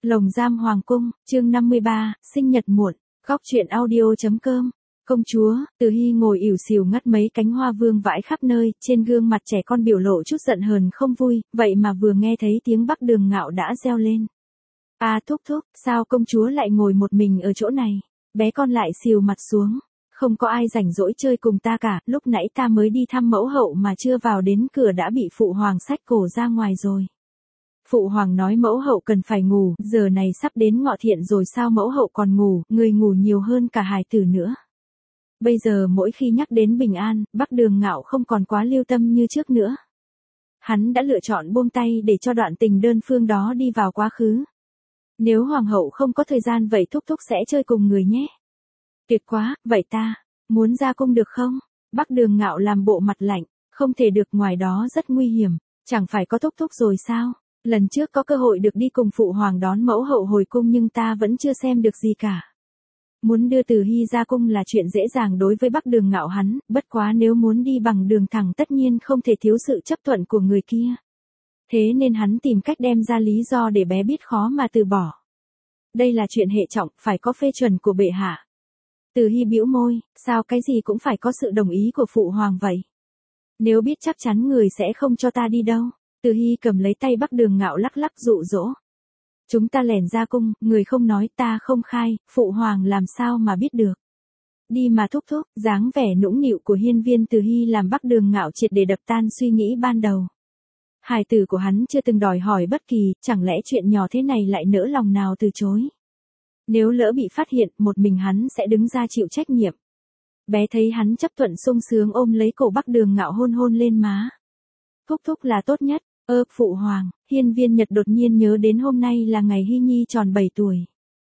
Lồng giam hoàng cung, chương 53, sinh nhật muộn, góc truyện audio.com. Công chúa, Từ Hy ngồi ỉu xìu ngắt mấy cánh hoa vương vãi khắp nơi, trên gương mặt trẻ con biểu lộ chút giận hờn không vui, vậy mà vừa nghe thấy tiếng Bắc Đường Ngạo đã reo lên. À thúc thúc, sao công chúa lại ngồi một mình ở chỗ này? Bé con lại xìu mặt xuống. Không có ai rảnh rỗi chơi cùng ta cả, lúc nãy ta mới đi thăm mẫu hậu mà chưa vào đến cửa đã bị phụ hoàng xách cổ ra ngoài rồi. Phụ hoàng nói mẫu hậu cần phải ngủ, giờ này sắp đến ngọ thiện rồi sao mẫu hậu còn ngủ, người ngủ nhiều hơn cả hài tử nữa. Bây giờ mỗi khi nhắc đến bình an, Bắc Đường Ngạo không còn quá lưu tâm như trước nữa. Hắn đã lựa chọn buông tay để cho đoạn tình đơn phương đó đi vào quá khứ. Nếu hoàng hậu không có thời gian vậy thúc thúc sẽ chơi cùng người nhé. Tuyệt quá, vậy ta, muốn ra cung được không? Bắc Đường Ngạo làm bộ mặt lạnh, không thể được, ngoài đó rất nguy hiểm, chẳng phải có thúc thúc rồi sao? Lần trước có cơ hội được đi cùng phụ hoàng đón mẫu hậu hồi cung nhưng ta vẫn chưa xem được gì cả. Muốn đưa Từ Hy ra cung là chuyện dễ dàng đối với Bắc Đường Ngạo hắn, bất quá nếu muốn đi bằng đường thẳng tất nhiên không thể thiếu sự chấp thuận của người kia. Thế nên hắn tìm cách đem ra lý do để bé biết khó mà từ bỏ. Đây là chuyện hệ trọng, phải có phê chuẩn của bệ hạ. Từ Hy bĩu môi, sao cái gì cũng phải có sự đồng ý của phụ hoàng vậy? Nếu biết chắc chắn người sẽ không cho ta đi đâu. Từ Hy cầm lấy tay Bắc Đường Ngạo lắc lắc dụ dỗ. Chúng ta lẻn ra cung, người không nói ta không khai, phụ hoàng làm sao mà biết được. Đi mà thúc thúc, dáng vẻ nũng nịu của hiên viên Từ Hy làm Bắc Đường Ngạo triệt để đập tan suy nghĩ ban đầu. Hài tử của hắn chưa từng đòi hỏi bất kỳ, chẳng lẽ chuyện nhỏ thế này lại nỡ lòng nào từ chối. Nếu lỡ bị phát hiện, một mình hắn sẽ đứng ra chịu trách nhiệm. Bé thấy hắn chấp thuận sung sướng ôm lấy cổ Bắc Đường Ngạo hôn hôn lên má. Thúc thúc là tốt nhất. Phụ hoàng, hiên viên Nhật đột nhiên nhớ đến hôm nay là ngày Hy Nhi tròn 7 tuổi.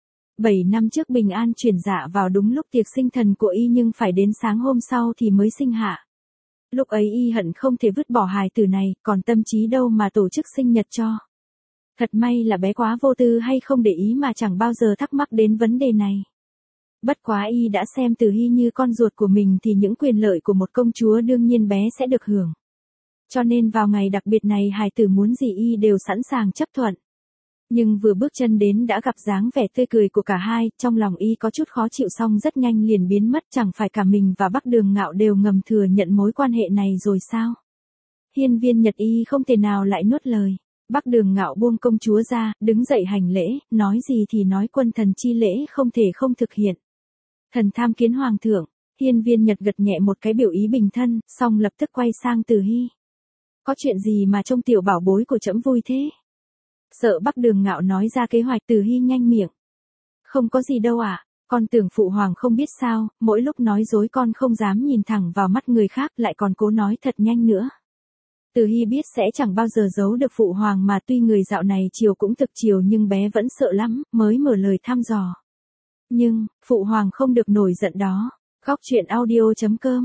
7 năm trước bình an chuyển dạ vào đúng lúc tiệc sinh thần của y nhưng phải đến sáng hôm sau thì mới sinh hạ. Lúc ấy y hận không thể vứt bỏ hài tử này, còn tâm trí đâu mà tổ chức sinh nhật cho. Thật may là bé quá vô tư hay không để ý mà chẳng bao giờ thắc mắc đến vấn đề này. Bất quá y đã xem Từ Hy như con ruột của mình thì những quyền lợi của một công chúa đương nhiên bé sẽ được hưởng. Cho nên vào ngày đặc biệt này hài tử muốn gì y đều sẵn sàng chấp thuận. Nhưng vừa bước chân đến đã gặp dáng vẻ tươi cười của cả hai, trong lòng y có chút khó chịu xong rất nhanh liền biến mất, chẳng phải cả mình và Bắc Đường Ngạo đều ngầm thừa nhận mối quan hệ này rồi sao? Hiên viên Nhật y không thể nào lại nuốt lời. Bắc Đường Ngạo buông công chúa ra, đứng dậy hành lễ, nói gì thì nói quân thần chi lễ không thể không thực hiện. Thần tham kiến hoàng thượng. Hiên viên Nhật gật nhẹ một cái biểu ý bình thân, xong lập tức quay sang Từ Hy. Có chuyện gì mà trông tiểu bảo bối của trẫm vui thế? Sợ Bắc Đường Ngạo nói ra kế hoạch. Từ Hy nhanh miệng. Không có gì đâu ạ, con tưởng phụ hoàng không biết sao, mỗi lúc nói dối con không dám nhìn thẳng vào mắt người khác lại còn cố nói thật nhanh nữa. Từ Hy biết sẽ chẳng bao giờ giấu được phụ hoàng mà tuy người dạo này chiều cũng thực chiều nhưng bé vẫn sợ lắm, mới mở lời thăm dò. Nhưng, phụ hoàng không được nổi giận đó. Góc truyện audio.com.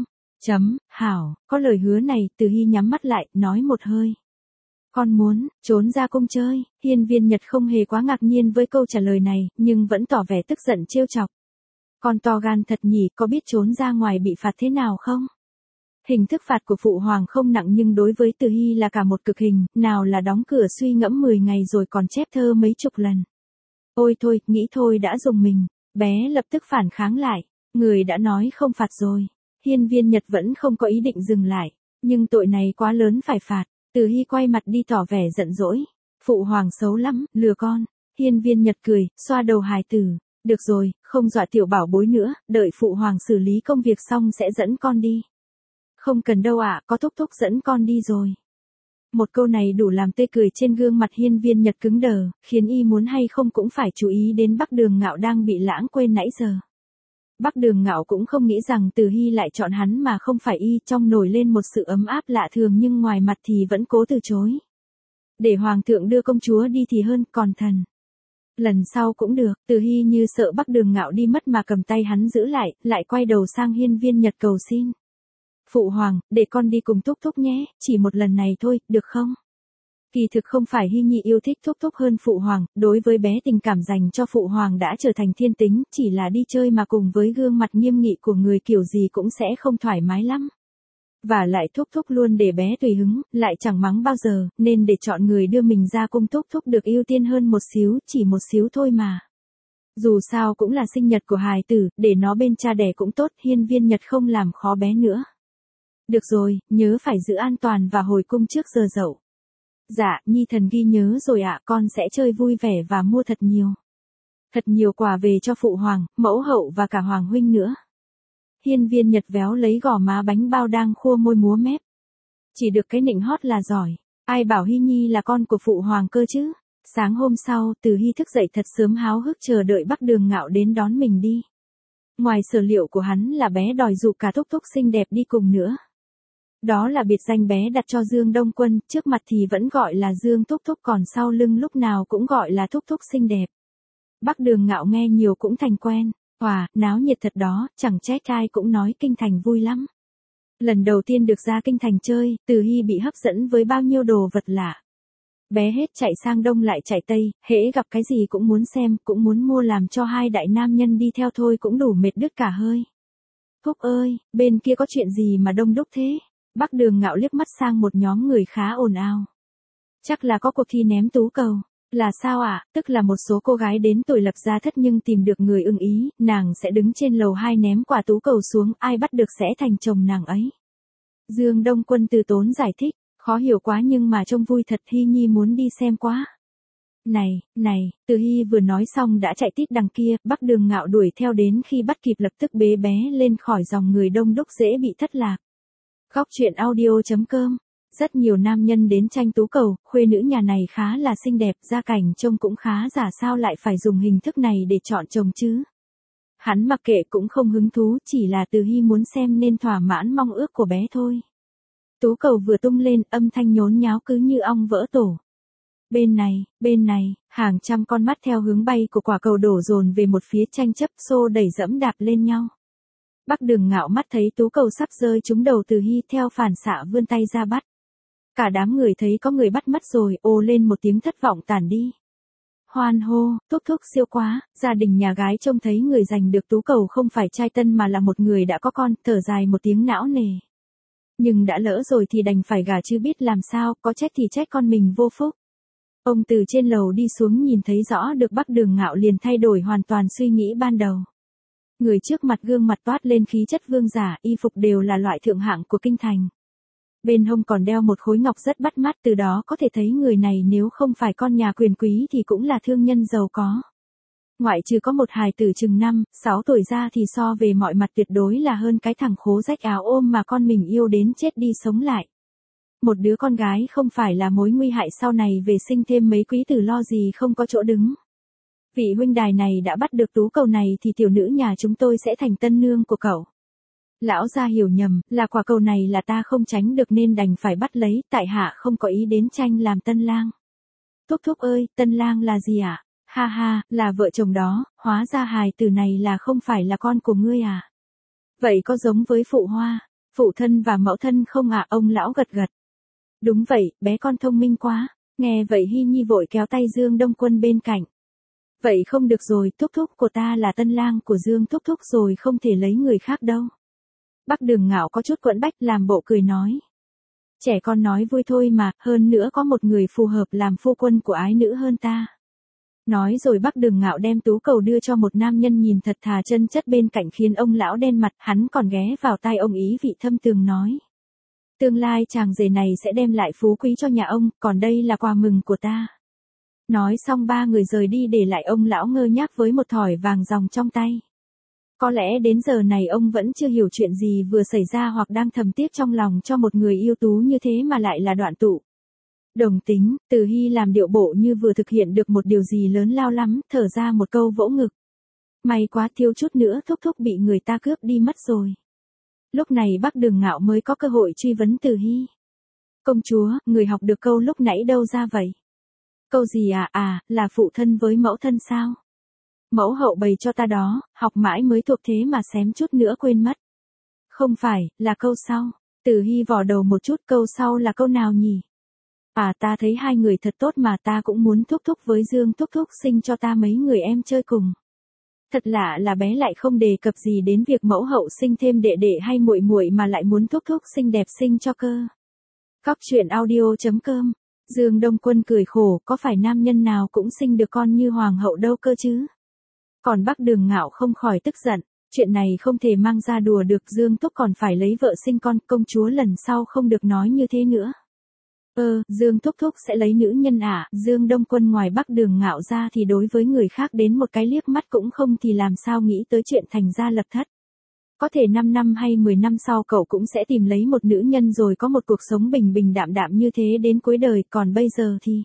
Hảo, có lời hứa này, Từ Hy nhắm mắt lại, nói một hơi. Con muốn, trốn ra cung chơi. Hiên viên Nhật không hề quá ngạc nhiên với câu trả lời này, nhưng vẫn tỏ vẻ tức giận trêu chọc. Con to gan thật nhỉ, có biết trốn ra ngoài bị phạt thế nào không? Hình thức phạt của phụ hoàng không nặng nhưng đối với Từ Hy là cả một cực hình, nào là đóng cửa suy ngẫm 10 ngày rồi còn chép thơ mấy chục lần. Ôi thôi, nghĩ thôi đã dùng mình, bé lập tức phản kháng lại, người đã nói không phạt rồi. Hiên viên Nhật vẫn không có ý định dừng lại, nhưng tội này quá lớn phải phạt. Từ Hy quay mặt đi tỏ vẻ giận dỗi. Phụ hoàng xấu lắm, lừa con. Hiên viên Nhật cười, xoa đầu hài tử. Được rồi, không dọa tiểu bảo bối nữa, đợi phụ hoàng xử lý công việc xong sẽ dẫn con đi. Không cần đâu ạ, có thúc thúc dẫn con đi rồi. Một câu này đủ làm tươi cười trên gương mặt hiên viên Nhật cứng đờ, khiến y muốn hay không cũng phải chú ý đến Bắc Đường Ngạo đang bị lãng quên nãy giờ. Bắc Đường Ngạo cũng không nghĩ rằng Từ Hy lại chọn hắn mà không phải y, trong nổi lên một sự ấm áp lạ thường nhưng ngoài mặt thì vẫn cố từ chối. Để hoàng thượng đưa công chúa đi thì hơn, còn thần. Lần sau cũng được. Từ Hy như sợ Bắc Đường Ngạo đi mất mà cầm tay hắn giữ lại quay đầu sang hiên viên Nhật cầu xin. Phụ hoàng, để con đi cùng thúc thúc nhé, chỉ một lần này thôi, được không? Kỳ thực không phải Hy Nhi yêu thích thúc thúc hơn phụ hoàng, đối với bé tình cảm dành cho phụ hoàng đã trở thành thiên tính, chỉ là đi chơi mà cùng với gương mặt nghiêm nghị của người kiểu gì cũng sẽ không thoải mái lắm. Và lại thúc thúc luôn để bé tùy hứng, lại chẳng mắng bao giờ, nên để chọn người đưa mình ra cung thúc thúc được ưu tiên hơn một xíu, chỉ một xíu thôi mà. Dù sao cũng là sinh nhật của hài tử, để nó bên cha đẻ cũng tốt, hiên viên Nhật không làm khó bé nữa. Được rồi, nhớ phải giữ an toàn và hồi cung trước giờ dậu. Dạ, nhi thần ghi nhớ rồi ạ, con sẽ chơi vui vẻ và mua thật nhiều. Thật nhiều quà về cho phụ hoàng, mẫu hậu và cả hoàng huynh nữa. Hiên viên Nhật véo lấy gò má bánh bao đang khua môi múa mép. Chỉ được cái nịnh hót là giỏi, ai bảo Hy Nhi là con của phụ hoàng cơ chứ. Sáng hôm sau, Từ Hy thức dậy thật sớm háo hức chờ đợi Bắc Đường Ngạo đến đón mình đi. Ngoài sở liệu của hắn là bé đòi dụ cả thúc thúc xinh đẹp đi cùng nữa. Đó là biệt danh bé đặt cho Dương Đông Quân, trước mặt thì vẫn gọi là Dương Thúc Thúc còn sau lưng lúc nào cũng gọi là Thúc Thúc xinh đẹp. Bắc Đường Ngạo nghe nhiều cũng thành quen, náo nhiệt thật đó, chẳng trách ai cũng nói kinh thành vui lắm. Lần đầu tiên được ra kinh thành chơi, Từ Hy bị hấp dẫn với bao nhiêu đồ vật lạ. Bé hết chạy sang đông lại chạy tây, hễ gặp cái gì cũng muốn xem, cũng muốn mua làm cho hai đại nam nhân đi theo thôi cũng đủ mệt đứt cả hơi. Thúc ơi, bên kia có chuyện gì mà đông đúc thế? Bắc Đường Ngạo liếc mắt sang một nhóm người khá ồn ào. Chắc là có cuộc thi ném tú cầu. Là sao ạ? Tức là một số cô gái đến tuổi lập gia thất nhưng tìm được người ưng ý, nàng sẽ đứng trên lầu 2 ném quả tú cầu xuống, ai bắt được sẽ thành chồng nàng ấy. Dương Đông Quân từ tốn giải thích, khó hiểu quá nhưng mà trông vui thật, Hy Nhi muốn đi xem quá. Này, Từ Hy vừa nói xong đã chạy tít đằng kia, Bắc Đường Ngạo đuổi theo đến khi bắt kịp lập tức bế bé lên khỏi dòng người đông đúc dễ bị thất lạc. Góc truyện audio.com. Rất nhiều nam nhân đến tranh tú cầu, khuê nữ nhà này khá là xinh đẹp, gia cảnh trông cũng khá giả, sao lại phải dùng hình thức này để chọn chồng chứ. Hắn mặc kệ cũng không hứng thú, chỉ là Từ Hy muốn xem nên thỏa mãn mong ước của bé thôi. Tú cầu vừa tung lên, âm thanh nhốn nháo cứ như ong vỡ tổ. Bên này, hàng trăm con mắt theo hướng bay của quả cầu đổ dồn về một phía, tranh chấp xô đẩy dẫm đạp lên nhau. Bắc Đường Ngạo mắt thấy tú cầu sắp rơi trúng đầu Từ Hy, theo phản xạ vươn tay ra bắt. Cả đám người thấy có người bắt mất rồi, ồ lên một tiếng thất vọng tản đi. Hoan hô, thúc thúc siêu quá, gia đình nhà gái trông thấy người giành được tú cầu không phải trai tân mà là một người đã có con, thở dài một tiếng não nề. Nhưng đã lỡ rồi thì đành phải gả chứ biết làm sao, có trách thì trách con mình vô phúc. Ông từ trên lầu đi xuống nhìn thấy rõ được Bắc Đường Ngạo liền thay đổi hoàn toàn suy nghĩ ban đầu. Người trước mặt gương mặt toát lên khí chất vương giả, y phục đều là loại thượng hạng của kinh thành. Bên hông còn đeo một khối ngọc rất bắt mắt, từ đó có thể thấy người này nếu không phải con nhà quyền quý thì cũng là thương nhân giàu có. Ngoại trừ có một hài tử chừng 5, 6 tuổi ra thì so về mọi mặt tuyệt đối là hơn cái thằng khố rách áo ôm mà con mình yêu đến chết đi sống lại. Một đứa con gái không phải là mối nguy hại sau này về sinh thêm mấy quý tử lo gì không có chỗ đứng. Vị huynh đài này đã bắt được tú cầu này thì tiểu nữ nhà chúng tôi sẽ thành tân nương của cậu. Lão gia hiểu nhầm, là quả cầu này là ta không tránh được nên đành phải bắt lấy, tại hạ không có ý đến tranh làm tân lang. Thúc thúc ơi, tân lang là gì ạ? Ha ha, là vợ chồng đó, hóa ra hài tử này là không phải là con của ngươi à? Vậy có giống với phụ hoa, phụ thân và mẫu thân không ạ? Ông lão gật gật. Đúng vậy, bé con thông minh quá. Nghe vậy Hy Nhi vội kéo tay Dương Đông Quân bên cạnh. Vậy không được rồi, thúc thúc của ta là tân lang của Dương thúc thúc rồi, không thể lấy người khác đâu. Bắc Đường Ngạo có chút quẫn bách làm bộ cười nói. Trẻ con nói vui thôi mà, hơn nữa có một người phù hợp làm phu quân của ái nữ hơn ta. Nói rồi Bắc Đường Ngạo đem tú cầu đưa cho một nam nhân nhìn thật thà chân chất bên cạnh khiến ông lão đen mặt, hắn còn ghé vào tai ông ý vị thâm tường nói. Tương lai chàng rể này sẽ đem lại phú quý cho nhà ông, còn đây là quà mừng của ta. Nói xong ba người rời đi để lại ông lão ngơ ngác với một thỏi vàng ròng trong tay. Có lẽ đến giờ này ông vẫn chưa hiểu chuyện gì vừa xảy ra hoặc đang thầm tiếc trong lòng cho một người yêu tú như thế mà lại là đoạn tụ. Đồng tính, Từ Hy làm điệu bộ như vừa thực hiện được một điều gì lớn lao lắm, thở ra một câu vỗ ngực. May quá, thiếu chút nữa thúc thúc bị người ta cướp đi mất rồi. Lúc này Bắc Đường Ngạo mới có cơ hội truy vấn Từ Hy. Công chúa, người học được câu lúc nãy đâu ra vậy? Câu gì à, là phụ thân với mẫu thân sao? Mẫu hậu bày cho ta đó, học mãi mới thuộc thế mà xém chút nữa quên mất. Không phải, là câu sau. Từ Hy vò đầu một chút, câu sau là câu nào nhỉ? Ta thấy hai người thật tốt mà ta cũng muốn thúc thúc với Dương thúc thúc sinh cho ta mấy người em chơi cùng. Thật lạ là bé lại không đề cập gì đến việc mẫu hậu sinh thêm đệ đệ hay muội muội mà lại muốn thúc thúc xinh đẹp sinh cho cơ. Cóc truyện audio.com. Dương Đông Quân cười khổ, có phải nam nhân nào cũng sinh được con như hoàng hậu đâu cơ chứ. Còn Bắc Đường Ngạo không khỏi tức giận, chuyện này không thể mang ra đùa được, Dương Thúc còn phải lấy vợ sinh con, công chúa lần sau không được nói như thế nữa. Dương Thúc Thúc sẽ lấy nữ nhân à? Dương Đông Quân ngoài Bắc Đường Ngạo ra thì đối với người khác đến một cái liếc mắt cũng không thì làm sao nghĩ tới chuyện thành gia lập thất. Có thể 5 năm hay 10 năm sau cậu cũng sẽ tìm lấy một nữ nhân rồi có một cuộc sống bình bình đạm đạm như thế đến cuối đời, còn bây giờ thì...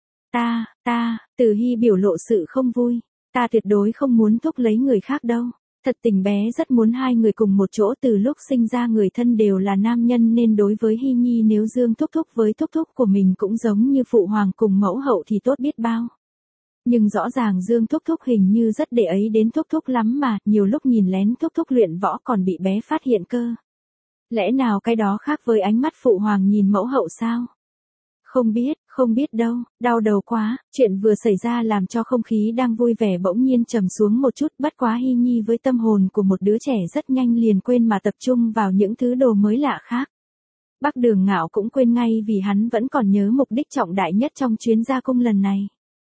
Từ Hy biểu lộ sự không vui. Ta tuyệt đối không muốn Thúc lấy người khác đâu. Thật tình bé rất muốn hai người cùng một chỗ, từ lúc sinh ra người thân đều là nam nhân nên đối với Hy Nhi nếu Dương Thúc Thúc với Thúc Thúc của mình cũng giống như phụ hoàng cùng mẫu hậu thì tốt biết bao. Nhưng rõ ràng Dương Thúc Thúc hình như rất để ý đến Thúc Thúc lắm mà, nhiều lúc nhìn lén Thúc Thúc luyện võ còn bị bé phát hiện cơ. Lẽ nào cái đó khác với ánh mắt phụ hoàng nhìn mẫu hậu sao? Không biết đâu, đau đầu quá, chuyện vừa xảy ra làm cho không khí đang vui vẻ bỗng nhiên trầm xuống một chút, bất quá Hy Nhi với tâm hồn của một đứa trẻ rất nhanh liền quên mà tập trung vào những thứ đồ mới lạ khác. Bắc Đường Ngạo cũng quên ngay vì hắn vẫn còn nhớ mục đích trọng đại nhất trong chuyến ra cung lần này.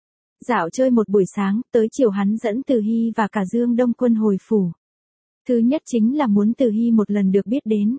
Dạo chơi một buổi sáng, tới chiều hắn dẫn Từ Hy và cả Dương Đông Quân hồi phủ. Thứ nhất chính là muốn Từ Hy một lần được biết đến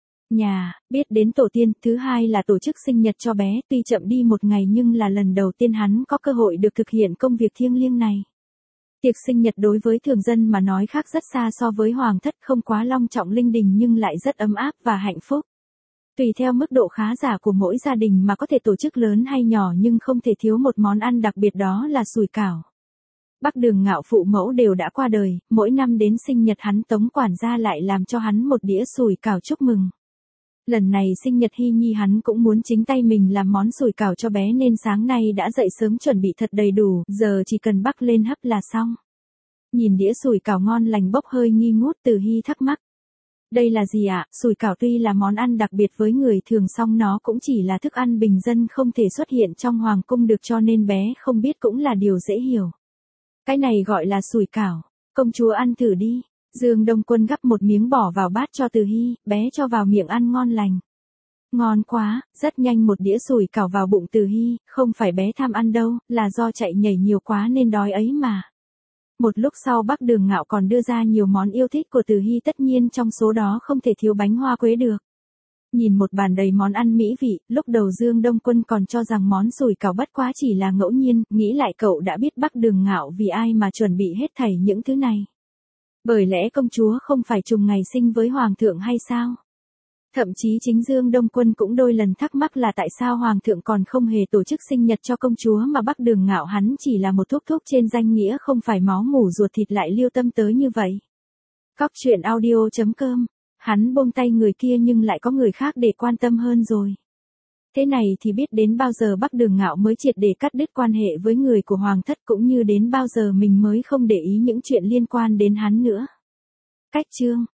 nhà, biết đến tổ tiên, thứ hai là tổ chức sinh nhật cho bé, tuy chậm đi một ngày nhưng là lần đầu tiên hắn có cơ hội được thực hiện công việc thiêng liêng này. Tiệc sinh nhật đối với thường dân mà nói khác rất xa so với hoàng thất, không quá long trọng linh đình nhưng lại rất ấm áp và hạnh phúc. Tùy theo mức độ khá giả của mỗi gia đình mà có thể tổ chức lớn hay nhỏ nhưng không thể thiếu một món ăn đặc biệt, đó là sủi cảo. Bắc Đường Ngạo phụ mẫu đều đã qua đời, mỗi năm đến sinh nhật hắn Tống quản gia lại làm cho hắn một đĩa sủi cảo chúc mừng. Lần này sinh nhật Hy Nhi hắn cũng muốn chính tay mình làm món sủi cảo cho bé nên sáng nay đã dậy sớm chuẩn bị thật đầy đủ, giờ chỉ cần bắc lên hấp là xong. Nhìn đĩa sủi cảo ngon lành bốc hơi nghi ngút, Từ Hy thắc mắc. Đây là gì ạ? Sủi cảo tuy là món ăn đặc biệt với người thường song nó cũng chỉ là thức ăn bình dân không thể xuất hiện trong hoàng cung được cho nên bé không biết cũng là điều dễ hiểu. Cái này gọi là sủi cảo, công chúa ăn thử đi. Dương Đông Quân gắp một miếng bỏ vào bát cho Từ Hy, bé cho vào miệng ăn ngon lành. Ngon quá, rất nhanh một đĩa sủi cảo vào bụng Từ Hy, không phải bé tham ăn đâu, là do chạy nhảy nhiều quá nên đói ấy mà. Một lúc sau Bắc Đường Ngạo còn đưa ra nhiều món yêu thích của Từ Hy, tất nhiên trong số đó không thể thiếu bánh hoa quế được. Nhìn một bàn đầy món ăn mỹ vị, lúc đầu Dương Đông Quân còn cho rằng món sủi cảo bất quá chỉ là ngẫu nhiên, nghĩ lại cậu đã biết Bắc Đường Ngạo vì ai mà chuẩn bị hết thảy những thứ này. Bởi lẽ công chúa không phải trùng ngày sinh với hoàng thượng hay sao? Thậm chí chính Dương Đông Quân cũng đôi lần thắc mắc là tại sao hoàng thượng còn không hề tổ chức sinh nhật cho công chúa mà Bắc Đường Ngạo hắn chỉ là một thúc thúc trên danh nghĩa không phải máu mủ ruột thịt lại lưu tâm tới như vậy. Cóc truyện audio.com. Hắn buông tay người kia nhưng lại có người khác để quan tâm hơn rồi. Thế này thì biết đến bao giờ Bắc Đường Ngạo mới triệt để cắt đứt quan hệ với người của hoàng thất, cũng như đến bao giờ mình mới không để ý những chuyện liên quan đến hắn nữa. Cách chương